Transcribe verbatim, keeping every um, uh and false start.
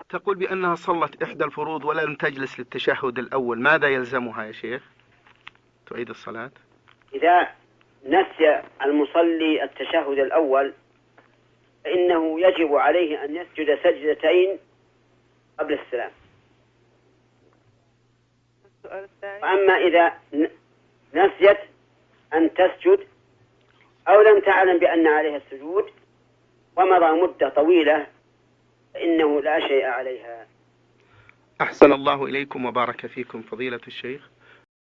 تقول بأنها صلت إحدى الفروض ولم تجلس للتشهد الأول، ماذا يلزمها يا شيخ؟ تعيد الصلاة؟ إذا نسي المصلي التشهد الأول فإنه يجب عليه أن يسجد سجدتين قبل السلام. وأما إذا نسيت أن تسجد أو لم تعلم بأن عليها السجود ومضى مدة طويلة فإنه لا شيء عليها. أحسن الله إليكم وبارك فيكم فضيلة الشيخ.